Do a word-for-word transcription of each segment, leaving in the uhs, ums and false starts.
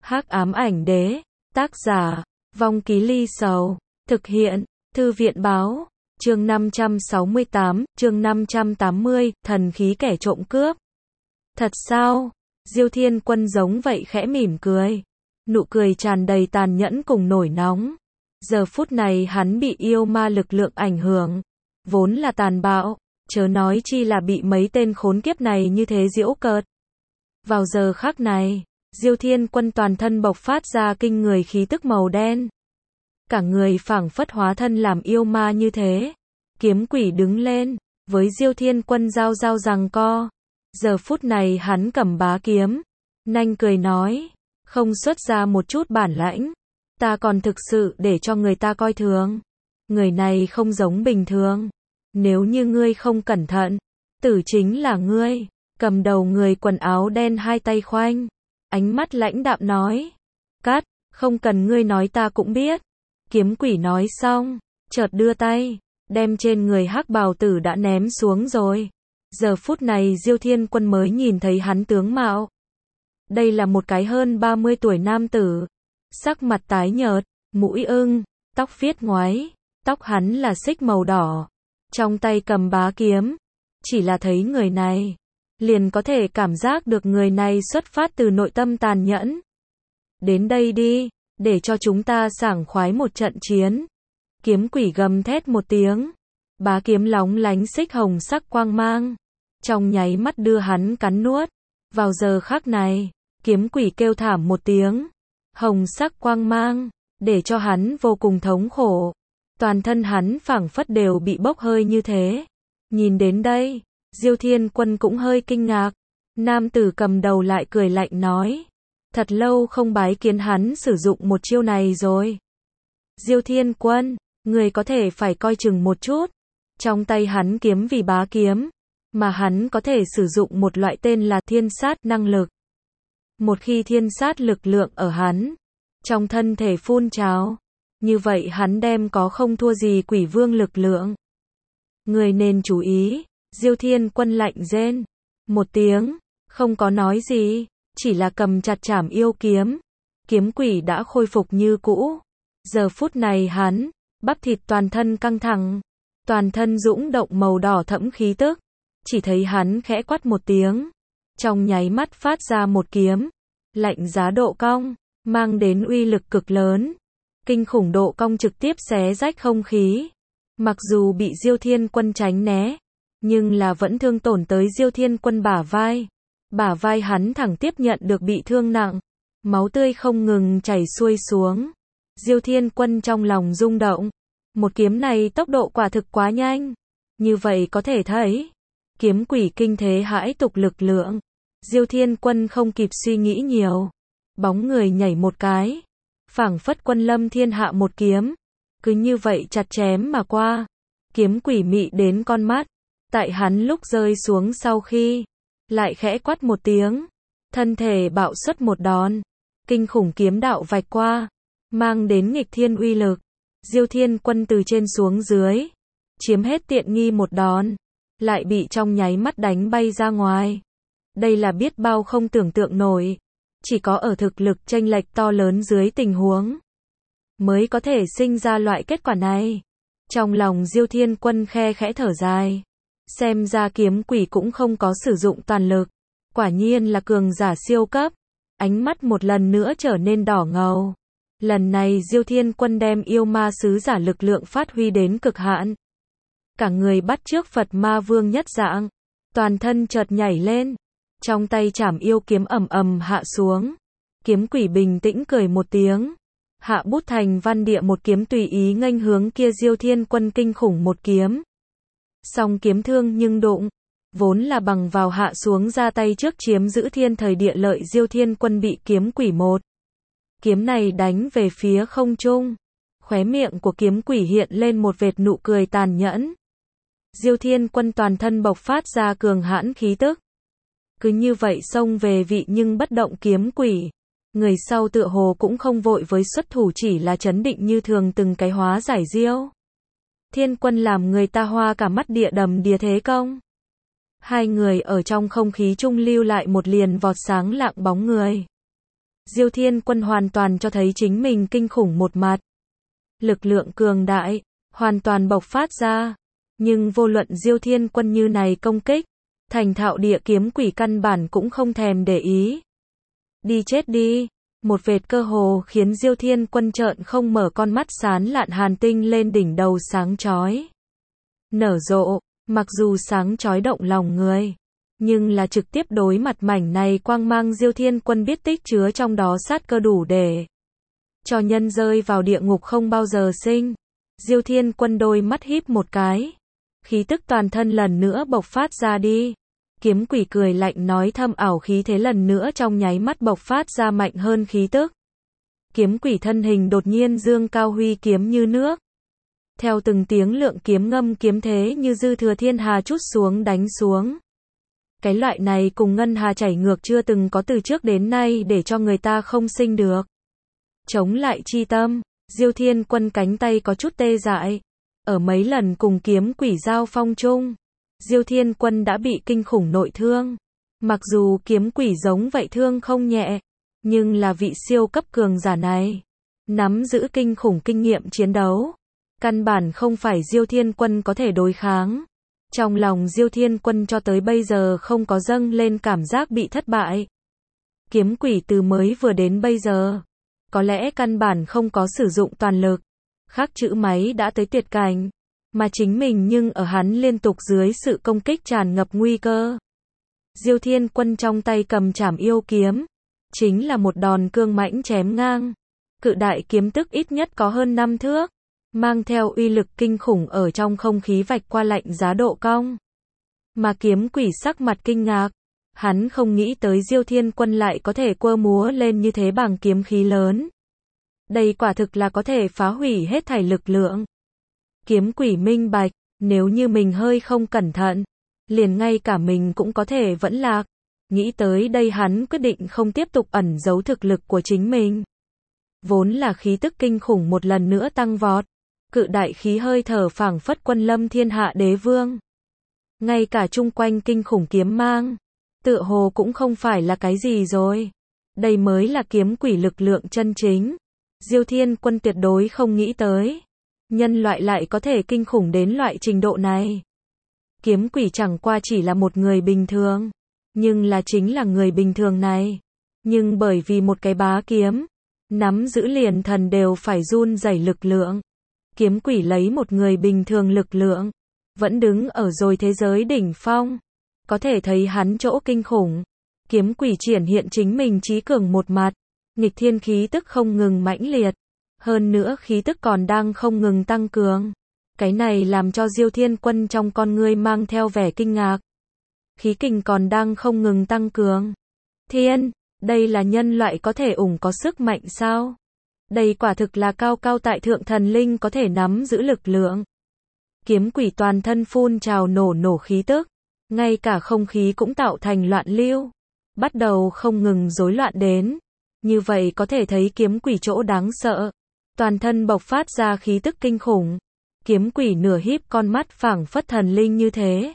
Hắc ám ảnh đế, tác giả, Vong Ký Ly Sầu, thực hiện, Thư viện báo, chương năm trăm sáu mươi tám, chương năm trăm tám mươi, thần khí kẻ trộm cướp. Thật sao? Diêu Thiên Quân giống vậy khẽ mỉm cười. Nụ cười tràn đầy tàn nhẫn cùng nổi nóng. Giờ phút này hắn bị yêu ma lực lượng ảnh hưởng, vốn là tàn bạo, chớ nói chi là bị mấy tên khốn kiếp này như thế giễu cợt. Vào giờ khắc này, Diêu Thiên Quân toàn thân bộc phát ra kinh người khí tức màu đen. Cả người phảng phất hóa thân làm yêu ma như thế. Kiếm quỷ đứng lên, với Diêu Thiên Quân giao giao giằng co. Giờ phút này hắn cầm bá kiếm, nanh cười nói, không xuất ra một chút bản lãnh, ta còn thực sự để cho người ta coi thường. Người này không giống bình thường, nếu như ngươi không cẩn thận, tử chính là ngươi. Cầm đầu người quần áo đen hai tay khoanh, ánh mắt lãnh đạm nói, cắt, không cần ngươi nói ta cũng biết. Kiếm quỷ nói xong, chợt đưa tay, đem trên người hắc bào tử đã ném xuống rồi. Giờ phút này Diêu Thiên Quân mới nhìn thấy hắn tướng mạo. Đây là một cái hơn ba mươi tuổi nam tử, sắc mặt tái nhợt, mũi ưng, tóc phiết ngoáy, tóc hắn là xích màu đỏ, trong tay cầm bá kiếm. Chỉ là thấy người này, liền có thể cảm giác được người này xuất phát từ nội tâm tàn nhẫn. Đến đây đi, để cho chúng ta sảng khoái một trận chiến. Kiếm quỷ gầm thét một tiếng, bá kiếm lóng lánh xích hồng sắc quang mang, trong nháy mắt đưa hắn cắn nuốt. Vào giờ khắc này, kiếm quỷ kêu thảm một tiếng, hồng sắc quang mang, để cho hắn vô cùng thống khổ. Toàn thân hắn phảng phất đều bị bốc hơi như thế. Nhìn đến đây, Diêu Thiên Quân cũng hơi kinh ngạc. Nam tử cầm đầu lại cười lạnh nói, thật lâu không bái kiến hắn sử dụng một chiêu này rồi. Diêu Thiên Quân, người có thể phải coi chừng một chút. Trong tay hắn kiếm vì bá kiếm, mà hắn có thể sử dụng một loại tên là thiên sát năng lực. Một khi thiên sát lực lượng ở hắn, trong thân thể phun trào, như vậy hắn đem có không thua gì quỷ vương lực lượng. Người nên chú ý. Diêu Thiên Quân lạnh rên một tiếng, không có nói gì, chỉ là cầm chặt chảm yêu kiếm. Kiếm quỷ đã khôi phục như cũ. Giờ phút này hắn, bắp thịt toàn thân căng thẳng, toàn thân dũng động màu đỏ thẫm khí tức. Chỉ thấy hắn khẽ quát một tiếng, trong nháy mắt phát ra một kiếm, lạnh giá độ cong, mang đến uy lực cực lớn. Kinh khủng độ cong trực tiếp xé rách không khí. Mặc dù bị Diêu Thiên Quân tránh né, nhưng là vẫn thương tổn tới Diêu Thiên Quân bả vai. Bả vai hắn thẳng tiếp nhận được bị thương nặng, máu tươi không ngừng chảy xuôi xuống. Diêu Thiên Quân trong lòng rung động, một kiếm này tốc độ quả thực quá nhanh. Như vậy có thể thấy, kiếm quỷ kinh thế hãi tục lực lượng. Diêu Thiên Quân không kịp suy nghĩ nhiều, bóng người nhảy một cái, phảng phất quân lâm thiên hạ một kiếm, cứ như vậy chặt chém mà qua. Kiếm quỷ mị đến con mắt, tại hắn lúc rơi xuống sau khi, lại khẽ quát một tiếng, thân thể bạo xuất một đòn, kinh khủng kiếm đạo vạch qua, mang đến nghịch thiên uy lực. Diêu Thiên Quân từ trên xuống dưới, chiếm hết tiện nghi một đòn, lại bị trong nháy mắt đánh bay ra ngoài. Đây là biết bao không tưởng tượng nổi, chỉ có ở thực lực chênh lệch to lớn dưới tình huống, mới có thể sinh ra loại kết quả này. Trong lòng Diêu Thiên Quân khe khẽ thở dài. Xem ra kiếm quỷ cũng không có sử dụng toàn lực. Quả nhiên là cường giả siêu cấp. Ánh mắt một lần nữa trở nên đỏ ngầu. Lần này Diêu Thiên Quân đem yêu ma sứ giả lực lượng phát huy đến cực hạn. Cả người bắt chước Phật ma vương nhất dạng. Toàn thân chợt nhảy lên. Trong tay chảm yêu kiếm ầm ầm hạ xuống. Kiếm quỷ bình tĩnh cười một tiếng. Hạ bút thành văn địa một kiếm tùy ý nghênh hướng kia Diêu Thiên Quân kinh khủng một kiếm. Song kiếm thương nhưng đụng, vốn là bằng vào hạ xuống ra tay trước chiếm giữ thiên thời địa lợi. Diêu Thiên Quân bị kiếm quỷ một kiếm này đánh về phía không trung. Khóe miệng của kiếm quỷ hiện lên một vệt nụ cười tàn nhẫn. Diêu Thiên Quân toàn thân bộc phát ra cường hãn khí tức. Cứ như vậy xông về vị nhưng bất động kiếm quỷ. Người sau tựa hồ cũng không vội với xuất thủ, chỉ là trấn định như thường từng cái hóa giải Diêu Thiên Quân làm người ta hoa cả mắt địa đầm đìa thế công. Hai người ở trong không khí trung lưu lại một liền vọt sáng lạng bóng người. Diêu Thiên Quân hoàn toàn cho thấy chính mình kinh khủng một mặt. Lực lượng cường đại, hoàn toàn bộc phát ra. Nhưng vô luận Diêu Thiên Quân như này công kích, thành thạo địa kiếm quỷ căn bản cũng không thèm để ý. Đi chết đi. Một vệt cơ hồ khiến Diêu Thiên Quân trợn không mở con mắt sán lạn hàn tinh lên đỉnh đầu sáng chói. Nở rộ, mặc dù sáng chói động lòng người, nhưng là trực tiếp đối mặt mảnh này quang mang Diêu Thiên Quân biết tích chứa trong đó sát cơ đủ để cho nhân rơi vào địa ngục không bao giờ sinh. Diêu Thiên Quân đôi mắt híp một cái, khí tức toàn thân lần nữa bộc phát ra đi. Kiếm quỷ cười lạnh nói thâm ảo khí thế lần nữa trong nháy mắt bộc phát ra mạnh hơn khí tức. Kiếm quỷ thân hình đột nhiên dương cao huy kiếm như nước. Theo từng tiếng lượng kiếm ngâm kiếm thế như dư thừa thiên hà trút xuống đánh xuống. Cái loại này cùng ngân hà chảy ngược chưa từng có từ trước đến nay để cho người ta không sinh được. Chống lại chi tâm, Diêu Thiên Quân cánh tay có chút tê dại. Ở mấy lần cùng kiếm quỷ giao phong chung, Diêu Thiên Quân đã bị kinh khủng nội thương. Mặc dù kiếm quỷ giống vậy thương không nhẹ, nhưng là vị siêu cấp cường giả này nắm giữ kinh khủng kinh nghiệm chiến đấu, căn bản không phải Diêu Thiên Quân có thể đối kháng. Trong lòng Diêu Thiên Quân cho tới bây giờ không có dâng lên cảm giác bị thất bại. Kiếm quỷ từ mới vừa đến bây giờ, có lẽ căn bản không có sử dụng toàn lực. Khắc chữ máy đã tới tuyệt cảnh, mà chính mình nhưng ở hắn liên tục dưới sự công kích tràn ngập nguy cơ. Diêu Thiên Quân trong tay cầm trảm yêu kiếm, chính là một đòn cương mãnh chém ngang. Cự đại kiếm tức ít nhất có hơn năm thước, mang theo uy lực kinh khủng ở trong không khí vạch qua lạnh giá độ cong. Mà kiếm quỷ sắc mặt kinh ngạc, hắn không nghĩ tới Diêu Thiên Quân lại có thể quơ múa lên như thế bằng kiếm khí lớn. Đây quả thực là có thể phá hủy hết thảy lực lượng. Kiếm quỷ minh bạch, nếu như mình hơi không cẩn thận, liền ngay cả mình cũng có thể vẫn lạc. Nghĩ tới đây hắn quyết định không tiếp tục ẩn giấu thực lực của chính mình. Vốn là khí tức kinh khủng một lần nữa tăng vọt, cự đại khí hơi thở phảng phất quân lâm thiên hạ đế vương. Ngay cả chung quanh kinh khủng kiếm mang, tựa hồ cũng không phải là cái gì rồi. Đây mới là kiếm quỷ lực lượng chân chính. Diêu Thiên Quân tuyệt đối không nghĩ tới, nhân loại lại có thể kinh khủng đến loại trình độ này. Kiếm quỷ chẳng qua chỉ là một người bình thường, nhưng là chính là người bình thường này, nhưng bởi vì một cái bá kiếm, nắm giữ liền thần đều phải run rẩy lực lượng. Kiếm quỷ lấy một người bình thường lực lượng, vẫn đứng ở rồi thế giới đỉnh phong, có thể thấy hắn chỗ kinh khủng. Kiếm quỷ triển hiện chính mình trí cường một mặt, nghịch thiên khí tức không ngừng mãnh liệt, hơn nữa khí tức còn đang không ngừng tăng cường. Cái này làm cho Diêu Thiên Quân trong con ngươi mang theo vẻ kinh ngạc. Khí kình còn đang không ngừng tăng cường. Thiên, đây là nhân loại có thể ủng có sức mạnh sao? Đây quả thực là cao cao tại thượng thần linh có thể nắm giữ lực lượng. Kiếm quỷ toàn thân phun trào nổ nổ khí tức, ngay cả không khí cũng tạo thành loạn lưu, bắt đầu không ngừng rối loạn đến. Như vậy có thể thấy kiếm quỷ chỗ đáng sợ, toàn thân bộc phát ra khí tức kinh khủng. Kiếm quỷ nửa híp con mắt phảng phất thần linh như thế.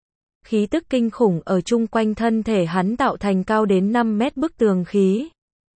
Khí tức kinh khủng ở chung quanh thân thể hắn tạo thành cao đến năm mét bức tường khí,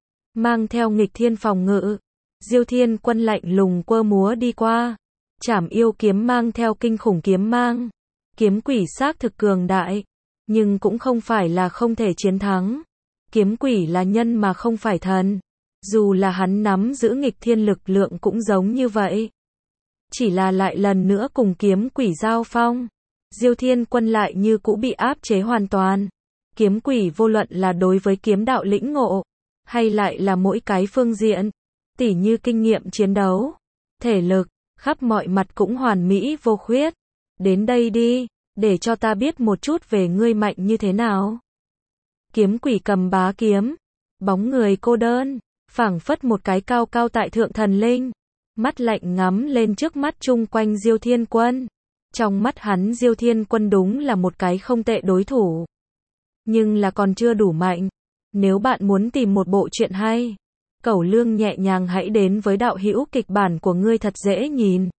mang theo nghịch thiên phòng ngự. Diêu Thiên Quân lạnh lùng quơ múa đi qua, trảm yêu kiếm mang theo kinh khủng kiếm mang. Kiếm quỷ xác thực cường đại, nhưng cũng không phải là không thể chiến thắng. Kiếm quỷ là nhân mà không phải thần, dù là hắn nắm giữ nghịch thiên lực lượng cũng giống như vậy. Chỉ là lại lần nữa cùng kiếm quỷ giao phong, Diêu Thiên Quân lại như cũ bị áp chế hoàn toàn. Kiếm quỷ vô luận là đối với kiếm đạo lĩnh ngộ, hay lại là mỗi cái phương diện, tỉ như kinh nghiệm chiến đấu, thể lực, khắp mọi mặt cũng hoàn mỹ vô khuyết. Đến đây đi, để cho ta biết một chút về ngươi mạnh như thế nào. Kiếm quỷ cầm bá kiếm, bóng người cô đơn, phảng phất một cái cao cao tại thượng thần linh, mắt lạnh ngắm lên trước mắt chung quanh Diêu Thiên Quân. Trong mắt hắn Diêu Thiên Quân đúng là một cái không tệ đối thủ, nhưng là còn chưa đủ mạnh. Nếu bạn muốn tìm một bộ truyện hay, cẩu lương nhẹ nhàng hãy đến với đạo hữu kịch bản của ngươi thật dễ nhìn.